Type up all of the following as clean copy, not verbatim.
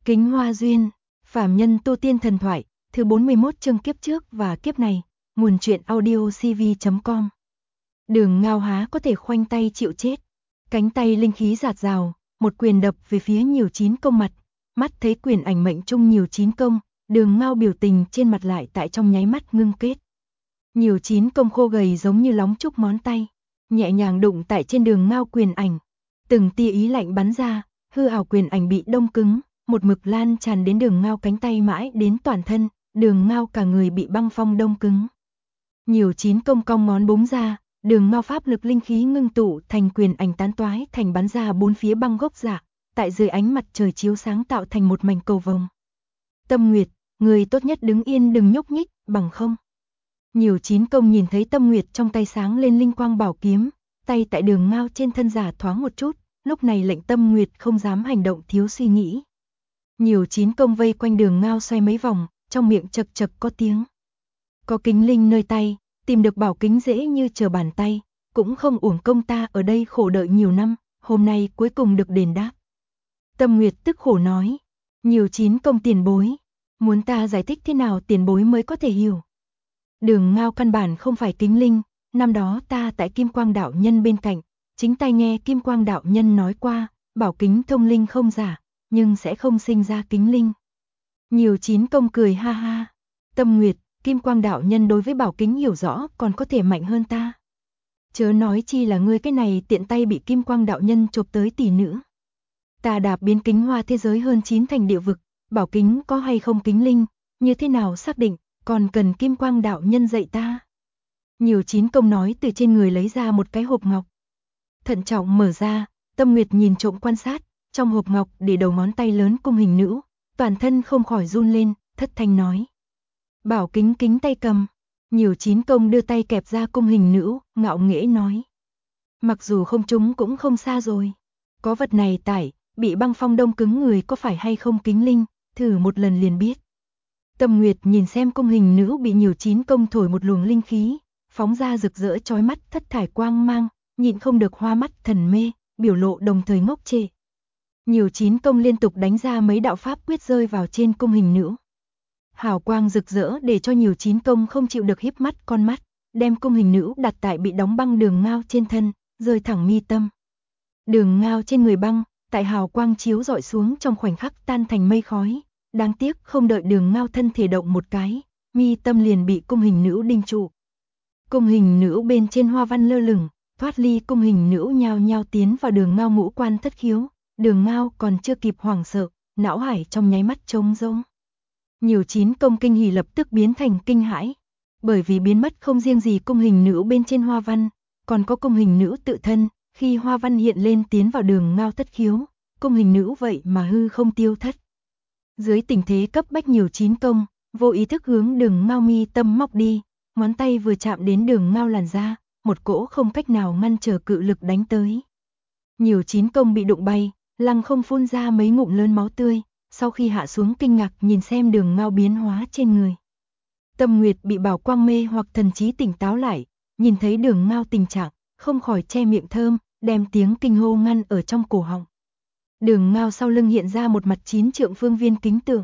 Kính Hoa Duyên, phàm nhân tu tiên thần thoại, thứ 41 chương kiếp trước và kiếp này, nguồn truyện audio cv.com. Đường Ngao há có thể khoanh tay chịu chết, cánh tay linh khí rạt rào, một quyền đập về phía Nhiều Chín Công mặt, mắt thấy quyền ảnh mệnh trung Nhiều Chín Công, Đường Ngao biểu tình trên mặt lại tại trong nháy mắt ngưng kết. Nhiều Chín Công khô gầy giống như lóng trúc ngón tay, nhẹ nhàng đụng tại trên Đường Ngao quyền ảnh, từng tia ý lạnh bắn ra, hư ảo quyền ảnh bị đông cứng, một mực lan tràn đến Đường Ngao cánh tay mãi đến toàn thân, Đường Ngao cả người bị băng phong đông cứng. Nhiều Chín Công cong ngón búng ra, Đường Ngao pháp lực linh khí ngưng tụ thành quyền ảnh tán toái thành bắn ra bốn phía băng gốc dạ, tại dưới ánh mặt trời chiếu sáng tạo thành một mảnh cầu vồng. Tâm Nguyệt, người tốt nhất đứng yên đừng nhúc nhích, bằng không. Nhiều Chín Công nhìn thấy Tâm Nguyệt trong tay sáng lên linh quang bảo kiếm, tay tại Đường Ngao trên thân giả thoáng một chút, lúc này lệnh Tâm Nguyệt không dám hành động thiếu suy nghĩ. Nhiều Chín Công vây quanh Đường Ngao xoay mấy vòng, trong miệng chật chật có tiếng. Có kính linh nơi tay, tìm được bảo kính dễ như trở bàn tay, cũng không uổng công ta ở đây khổ đợi nhiều năm, hôm nay cuối cùng được đền đáp. Tâm Nguyệt tức khổ nói, Nhiều Chín Công tiền bối, muốn ta giải thích thế nào tiền bối mới có thể hiểu. Đường Ngao căn bản không phải kính linh, năm đó ta tại Kim Quang đạo nhân bên cạnh, chính tai nghe Kim Quang đạo nhân nói qua, bảo kính thông linh không giả, nhưng sẽ không sinh ra kính linh. Nhiều Chín Công cười ha ha, Tâm Nguyệt, Kim Quang đạo nhân đối với bảo kính hiểu rõ còn có thể mạnh hơn ta. Chớ nói chi là ngươi cái này tiện tay bị Kim Quang đạo nhân chộp tới tỷ nữ. Ta đạp biến kính hoa thế giới hơn 9 thành địa vực, bảo kính có hay không kính linh, như thế nào xác định, còn cần Kim Quang đạo nhân dạy ta. Nhiều Chín Công nói từ trên người lấy ra một cái hộp ngọc. Thận trọng mở ra, Tâm Nguyệt nhìn trộm quan sát, trong hộp ngọc để đầu ngón tay lớn cung hình nữ, toàn thân không khỏi run lên, thất thanh nói. Bảo kính kính tay cầm, Nhiều Chín Công đưa tay kẹp ra cung hình nữ, ngạo nghễ nói. Mặc dù không trúng cũng không xa rồi, có vật này tải, bị băng phong đông cứng người có phải hay không kính linh, thử một lần liền biết. Tâm Nguyệt nhìn xem cung hình nữ bị Nhiều Chín Công thổi một luồng linh khí, phóng ra rực rỡ chói mắt thất thải quang mang, nhịn không được hoa mắt thần mê, biểu lộ đồng thời ngốc trệ. Nhiều Chín Công liên tục đánh ra mấy đạo pháp quyết rơi vào trên cung hình nữ. Hào quang rực rỡ để cho Nhiều Chín Công không chịu được híp mắt con mắt, đem cung hình nữ đặt tại bị đóng băng Đường Ngao trên thân, rơi thẳng mi tâm. Đường Ngao trên người băng, tại hào quang chiếu rọi xuống trong khoảnh khắc tan thành mây khói, đáng tiếc không đợi Đường Ngao thân thể động một cái, mi tâm liền bị cung hình nữ đinh trụ. Cung hình nữ bên trên hoa văn lơ lửng, thoát ly cung hình nữ nhao nhao tiến vào Đường Ngao ngũ quan thất khiếu, Đường Ngao còn chưa kịp hoảng sợ, não hải trong nháy mắt trống rỗng. Nhiều Chín Công kinh hỉ lập tức biến thành kinh hãi, bởi vì biến mất không riêng gì cung hình nữ bên trên hoa văn, còn có cung hình nữ tự thân, khi hoa văn hiện lên tiến vào Đường Ngao thất khiếu, cung hình nữ vậy mà hư không tiêu thất. Dưới tình thế cấp bách Nhiều Chín Công, vô ý thức hướng Đường Ngao mi tâm móc đi, ngón tay vừa chạm đến Đường Ngao làn da, một cỗ không cách nào ngăn trở cự lực đánh tới. Nhiều Chín Công bị đụng bay, lăng không phun ra mấy ngụm lớn máu tươi, sau khi hạ xuống kinh ngạc nhìn xem Đường Ngao biến hóa trên người. Tâm Nguyệt bị bảo quang mê hoặc thần trí tỉnh táo lại, nhìn thấy Đường Ngao tình trạng, không khỏi che miệng thơm, đem tiếng kinh hô ngăn ở trong cổ họng. Đường Ngao sau lưng hiện ra một mặt 9 trượng phương viên kính tượng.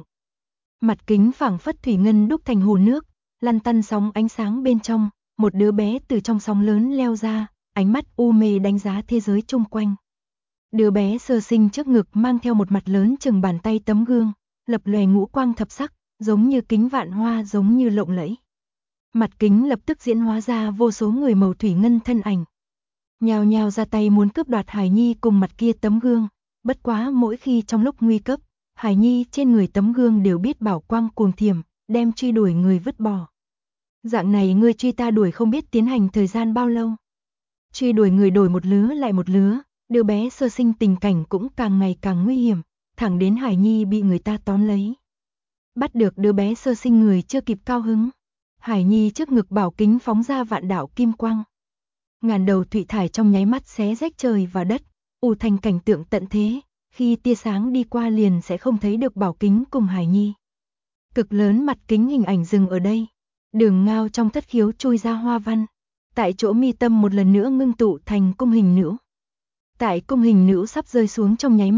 Mặt kính phảng phất thủy ngân đúc thành hồ nước, lăn tăn sóng ánh sáng bên trong, một đứa bé từ trong sóng lớn leo ra, ánh mắt u mê đánh giá thế giới chung quanh. Đứa bé sơ sinh trước ngực mang theo một mặt lớn chừng bàn tay tấm gương, lập lòe ngũ quang thập sắc, giống như kính vạn hoa giống như lộng lẫy. Mặt kính lập tức diễn hóa ra vô số người màu thủy ngân thân ảnh. Nhào nhào ra tay muốn cướp đoạt Hải Nhi cùng mặt kia tấm gương, bất quá mỗi khi trong lúc nguy cấp, Hải Nhi trên người tấm gương đều biết bảo quang cuồng thiểm, đem truy đuổi người vứt bỏ. Dạng này ngươi truy ta đuổi không biết tiến hành thời gian bao lâu. Truy đuổi người đổi một lứa lại một lứa, đứa bé sơ sinh tình cảnh cũng càng ngày càng nguy hiểm, thẳng đến Hải Nhi bị người ta tóm lấy. Bắt được đứa bé sơ sinh người chưa kịp cao hứng. Hải Nhi trước ngực bảo kính phóng ra vạn đạo kim quang. Ngàn đầu thủy thải trong nháy mắt xé rách trời và đất, ù thành cảnh tượng tận thế, khi tia sáng đi qua liền sẽ không thấy được bảo kính cùng Hải Nhi. Cực lớn mặt kính hình ảnh dừng ở đây, Đường Ngao trong thất khiếu chui ra hoa văn, tại chỗ mi tâm một lần nữa ngưng tụ thành cung hình nữ. Tại cung hình nữ sắp rơi xuống trong nháy mắt,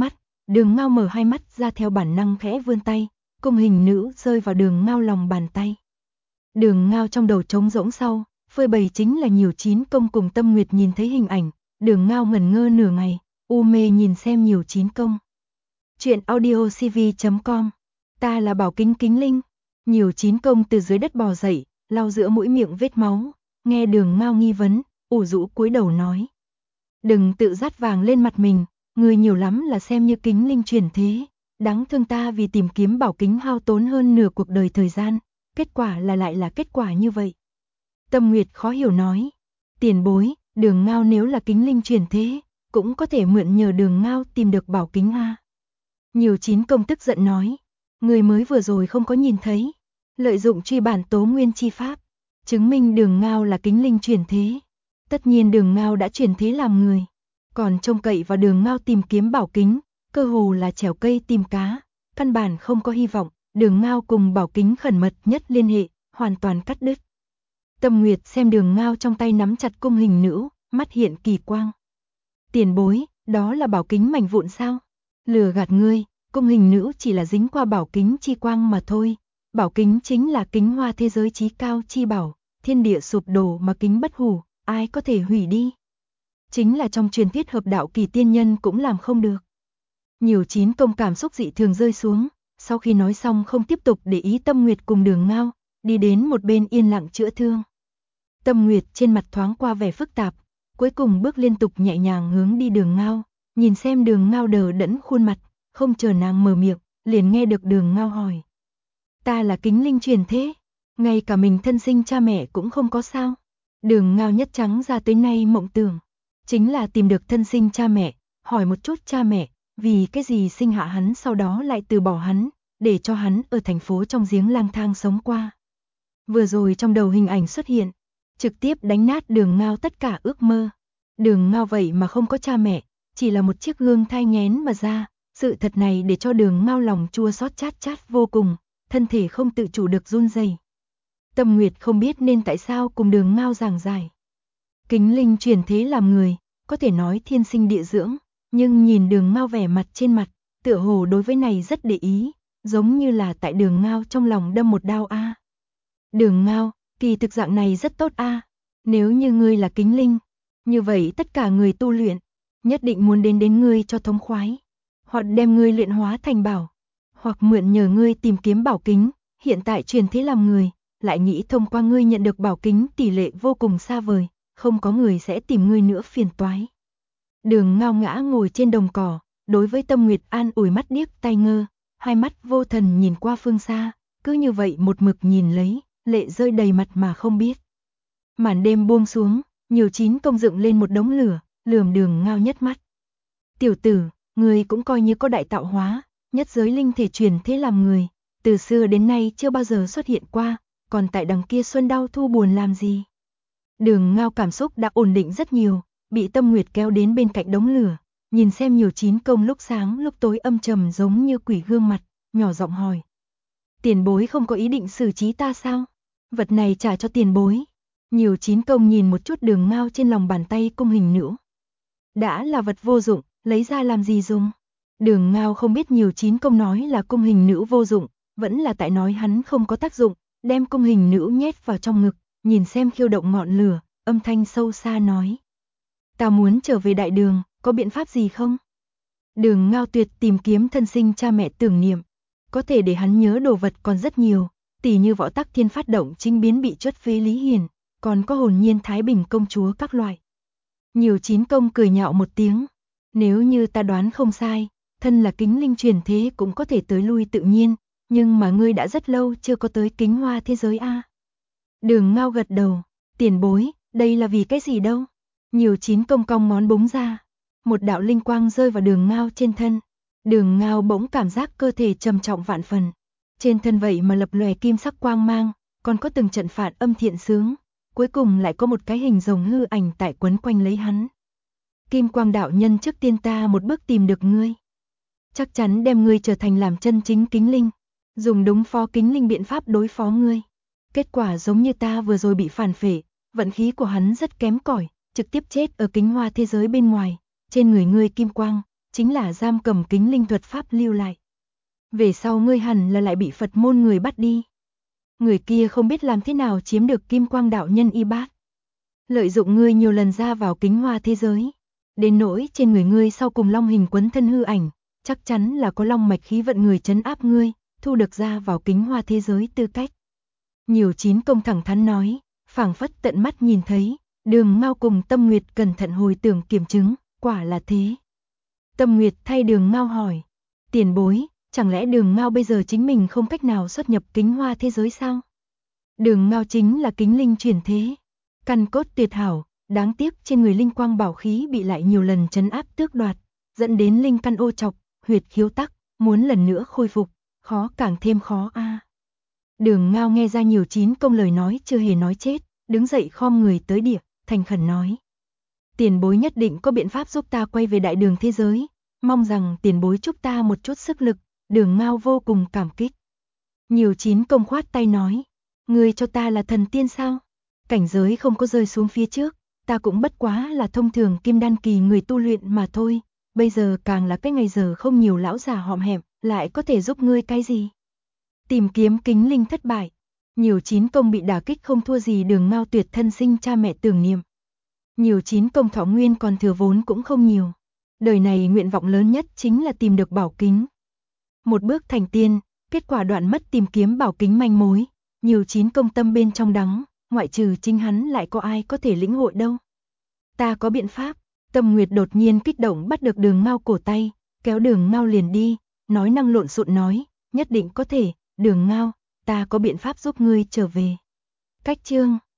Đường Ngao mở hai mắt ra theo bản năng khẽ vươn tay, cung hình nữ rơi vào Đường Ngao lòng bàn tay. Đường Ngao trong đầu trống rỗng sau, phơi bày chính là Nhiều Chín Công cùng Tâm Nguyệt nhìn thấy hình ảnh, Đường Ngao ngẩn ngơ nửa ngày, u mê nhìn xem Nhiều Chín Công. Chuyện audiocv.com. Ta là Bảo Kính Kính Linh. Nhiều Chín Công từ dưới đất bò dậy, lau giữa mũi miệng vết máu, nghe Đường Ngao nghi vấn, ủ rũ cúi đầu nói: "Đừng tự dát vàng lên mặt mình, người nhiều lắm là xem như Kính Linh chuyển thế, đáng thương ta vì tìm kiếm bảo kính hao tốn hơn nửa cuộc đời thời gian, kết quả là lại là kết quả như vậy." Tâm Nguyệt khó hiểu nói: "Tiền bối, Đường Ngao nếu là Kính Linh chuyển thế, cũng có thể mượn nhờ Đường Ngao tìm được bảo kính a." Nhiều Chín Công tức giận nói: "Người mới vừa rồi không có nhìn thấy, lợi dụng truy bản tố nguyên chi pháp, chứng minh Đường Ngao là Kính Linh chuyển thế. Tất nhiên Đường Ngao đã chuyển thế làm người, còn trông cậy vào Đường Ngao tìm kiếm bảo kính, cơ hồ là trèo cây tìm cá, căn bản không có hy vọng, Đường Ngao cùng bảo kính khẩn mật nhất liên hệ, hoàn toàn cắt đứt." Tâm Nguyệt xem Đường Ngao trong tay nắm chặt cung hình nữ, mắt hiện kỳ quang. "Tiền bối, đó là bảo kính mảnh vụn sao?" "Lừa gạt ngươi, cung hình nữ chỉ là dính qua bảo kính chi quang mà thôi. Bảo kính chính là kính hoa thế giới chí cao chi bảo, thiên địa sụp đổ mà kính bất hủ, ai có thể hủy đi. Chính là trong truyền thuyết hợp đạo kỳ tiên nhân cũng làm không được." Nhiều Chín Công cảm xúc dị thường rơi xuống, sau khi nói xong không tiếp tục để ý Tâm Nguyệt cùng Đường Ngao, đi đến một bên yên lặng chữa thương. Tâm Nguyệt trên mặt thoáng qua vẻ phức tạp, cuối cùng bước liên tục nhẹ nhàng hướng đi Đường Ngao, nhìn xem Đường Ngao đờ đẫn khuôn mặt, không chờ nàng mở miệng, liền nghe được Đường Ngao hỏi: "Ta là Kính Linh truyền thế, ngay cả mình thân sinh cha mẹ cũng không có sao?" Đường Ngao nhất trắng ra tới nay mộng tưởng chính là tìm được thân sinh cha mẹ, hỏi một chút cha mẹ, vì cái gì sinh hạ hắn sau đó lại từ bỏ hắn, để cho hắn ở thành phố trong giếng lang thang sống qua. Vừa rồi trong đầu hình ảnh xuất hiện, trực tiếp đánh nát Đường Ngao tất cả ước mơ. Đường Ngao vậy mà không có cha mẹ, chỉ là một chiếc gương thai nghén mà ra, sự thật này để cho Đường Ngao lòng chua xót chát chát vô cùng, thân thể không tự chủ được run rẩy. Tâm Nguyệt không biết nên tại sao cùng Đường Ngao giảng giải. Kính Linh chuyển thế làm người, có thể nói thiên sinh địa dưỡng, nhưng nhìn Đường Ngao vẻ mặt trên mặt, tựa hồ đối với này rất để ý, giống như là tại Đường Ngao trong lòng đâm một đao a. "Đường Ngao, kỳ thực dạng này rất tốt a, nếu như ngươi là Kính Linh, như vậy tất cả người tu luyện nhất định muốn đến ngươi cho thống khoái, hoặc đem ngươi luyện hóa thành bảo, hoặc mượn nhờ ngươi tìm kiếm bảo kính, hiện tại truyền thế làm người, lại nghĩ thông qua ngươi nhận được bảo kính tỷ lệ vô cùng xa vời, không có người sẽ tìm ngươi nữa phiền toái." Đường Ngao ngã ngồi trên đồng cỏ, đối với Tâm Nguyệt an ủi mắt điếc tai ngơ, hai mắt vô thần nhìn qua phương xa, cứ như vậy một mực nhìn lấy, lệ rơi đầy mặt mà không biết. Màn đêm buông xuống, Nhiều Chín Công dựng lên một đống lửa, lườm Đường Ngao nhất mắt. "Tiểu tử, người cũng coi như có đại tạo hóa, nhất giới linh thể truyền thế làm người, từ xưa đến nay chưa bao giờ xuất hiện qua, còn tại đằng kia xuân đau thu buồn làm gì?" Đường Ngao cảm xúc đã ổn định rất nhiều, bị Tâm Nguyệt kéo đến bên cạnh đống lửa, nhìn xem Nhiều Chín Công lúc sáng lúc tối âm trầm giống như quỷ gương mặt, nhỏ giọng hỏi: "Tiền bối không có ý định xử trí ta sao? Vật này trả cho tiền bối." Nhiều Chín Công nhìn một chút Đường Ngao trên lòng bàn tay cung hình nữ. "Đã là vật vô dụng, lấy ra làm gì dùng?" Đường Ngao không biết Nhiều Chín Công nói là cung hình nữ vô dụng, vẫn là tại nói hắn không có tác dụng, đem cung hình nữ nhét vào trong ngực, nhìn xem khiêu động ngọn lửa, âm thanh sâu xa nói: "Ta muốn trở về đại đường, có biện pháp gì không?" Đường Ngao tuyệt tìm kiếm thân sinh cha mẹ tưởng niệm, có thể để hắn nhớ đồ vật còn rất nhiều, tỉ như Võ Tắc Thiên phát động chính biến bị chuất phế Lý Hiền, còn có Hồn Nhiên Thái Bình công chúa các loại. Nhiều Chín Công cười nhạo một tiếng: "Nếu như ta đoán không sai, thân là Kính Linh truyền thế cũng có thể tới lui tự nhiên, nhưng mà ngươi đã rất lâu chưa có tới Kính Hoa thế giới a." Đường Ngao gật đầu: "Tiền bối, đây là vì cái gì đâu?" Nhiều Chín Công cong ngón búng ra, một đạo linh quang rơi vào Đường Ngao trên thân. Đường Ngao bỗng cảm giác cơ thể trầm trọng vạn phần, trên thân vậy mà lập lòe kim sắc quang mang, còn có từng trận phản âm thiện sướng, cuối cùng lại có một cái hình rồng hư ảnh tại quấn quanh lấy hắn. "Kim Quang đạo nhân, trước tiên ta một bước tìm được ngươi, chắc chắn đem ngươi trở thành làm chân chính Kính Linh, dùng đúng phó Kính Linh biện pháp đối phó ngươi." Kết quả giống như ta vừa rồi bị phản phệ, vận khí của hắn rất kém cỏi, trực tiếp chết ở Kính Hoa thế giới bên ngoài, trên người ngươi kim quang chính là giam cầm kính linh thuật pháp lưu lại. Về sau ngươi hẳn là lại bị Phật môn người bắt đi. Người kia không biết làm thế nào chiếm được Kim Quang đạo nhân y bát. Lợi dụng ngươi nhiều lần ra vào kính hoa thế giới. Đến nỗi trên người ngươi sau cùng long hình quấn thân hư ảnh, chắc chắn là có long mạch khí vận người trấn áp ngươi, thu được ra vào kính hoa thế giới tư cách. Nhiều Chín Công thẳng thắn nói, phảng phất tận mắt nhìn thấy, Đường Mao cùng Tâm Nguyệt cẩn thận hồi tưởng kiểm chứng, quả là thế. Tâm Nguyệt thay Đường Mao hỏi, tiền bối, chẳng lẽ Đường Mao bây giờ chính mình không cách nào xuất nhập kính hoa thế giới sao? Đường Mao chính là kính linh chuyển thế, căn cốt tuyệt hảo, đáng tiếc trên người linh quang bảo khí bị lại nhiều lần trấn áp tước đoạt, dẫn đến linh căn ô trọc, huyệt khiếu tắc, muốn lần nữa khôi phục, khó càng thêm khó a. Đường Mao nghe ra Nhiều Chín Công lời nói chưa hề nói chết, đứng dậy khom người tới địa, thành khẩn nói. Tiền bối nhất định có biện pháp giúp ta quay về đại đường thế giới, mong rằng tiền bối chúc ta một chút sức lực, Đường Mao vô cùng cảm kích. Nhiều Chín Công khoát tay nói, ngươi cho ta là thần tiên sao? Cảnh giới không có rơi xuống phía trước, ta cũng bất quá là thông thường kim đan kỳ người tu luyện mà thôi, bây giờ càng là cái ngày giờ không nhiều lão già hõm hẹm, lại có thể giúp ngươi cái gì? Tìm kiếm kính linh thất bại, Nhiều Chín Công bị đả kích không thua gì Đường Mao tuyệt thân sinh cha mẹ tưởng niệm. Nhiều Chín Công thọ nguyên còn thừa vốn cũng không nhiều, đời này nguyện vọng lớn nhất chính là tìm được bảo kính. Một bước thành tiên, kết quả đoạn mất tìm kiếm bảo kính manh mối, Nhiều Chín Công tâm bên trong đắng, ngoại trừ chính hắn lại có ai có thể lĩnh hội đâu. Ta có biện pháp. Tâm Nguyệt đột nhiên kích động bắt được Đường Mao cổ tay, kéo Đường Mao liền đi, nói năng lộn xộn nói, nhất định có thể, Đường Mao, ta có biện pháp giúp ngươi trở về. Cách chương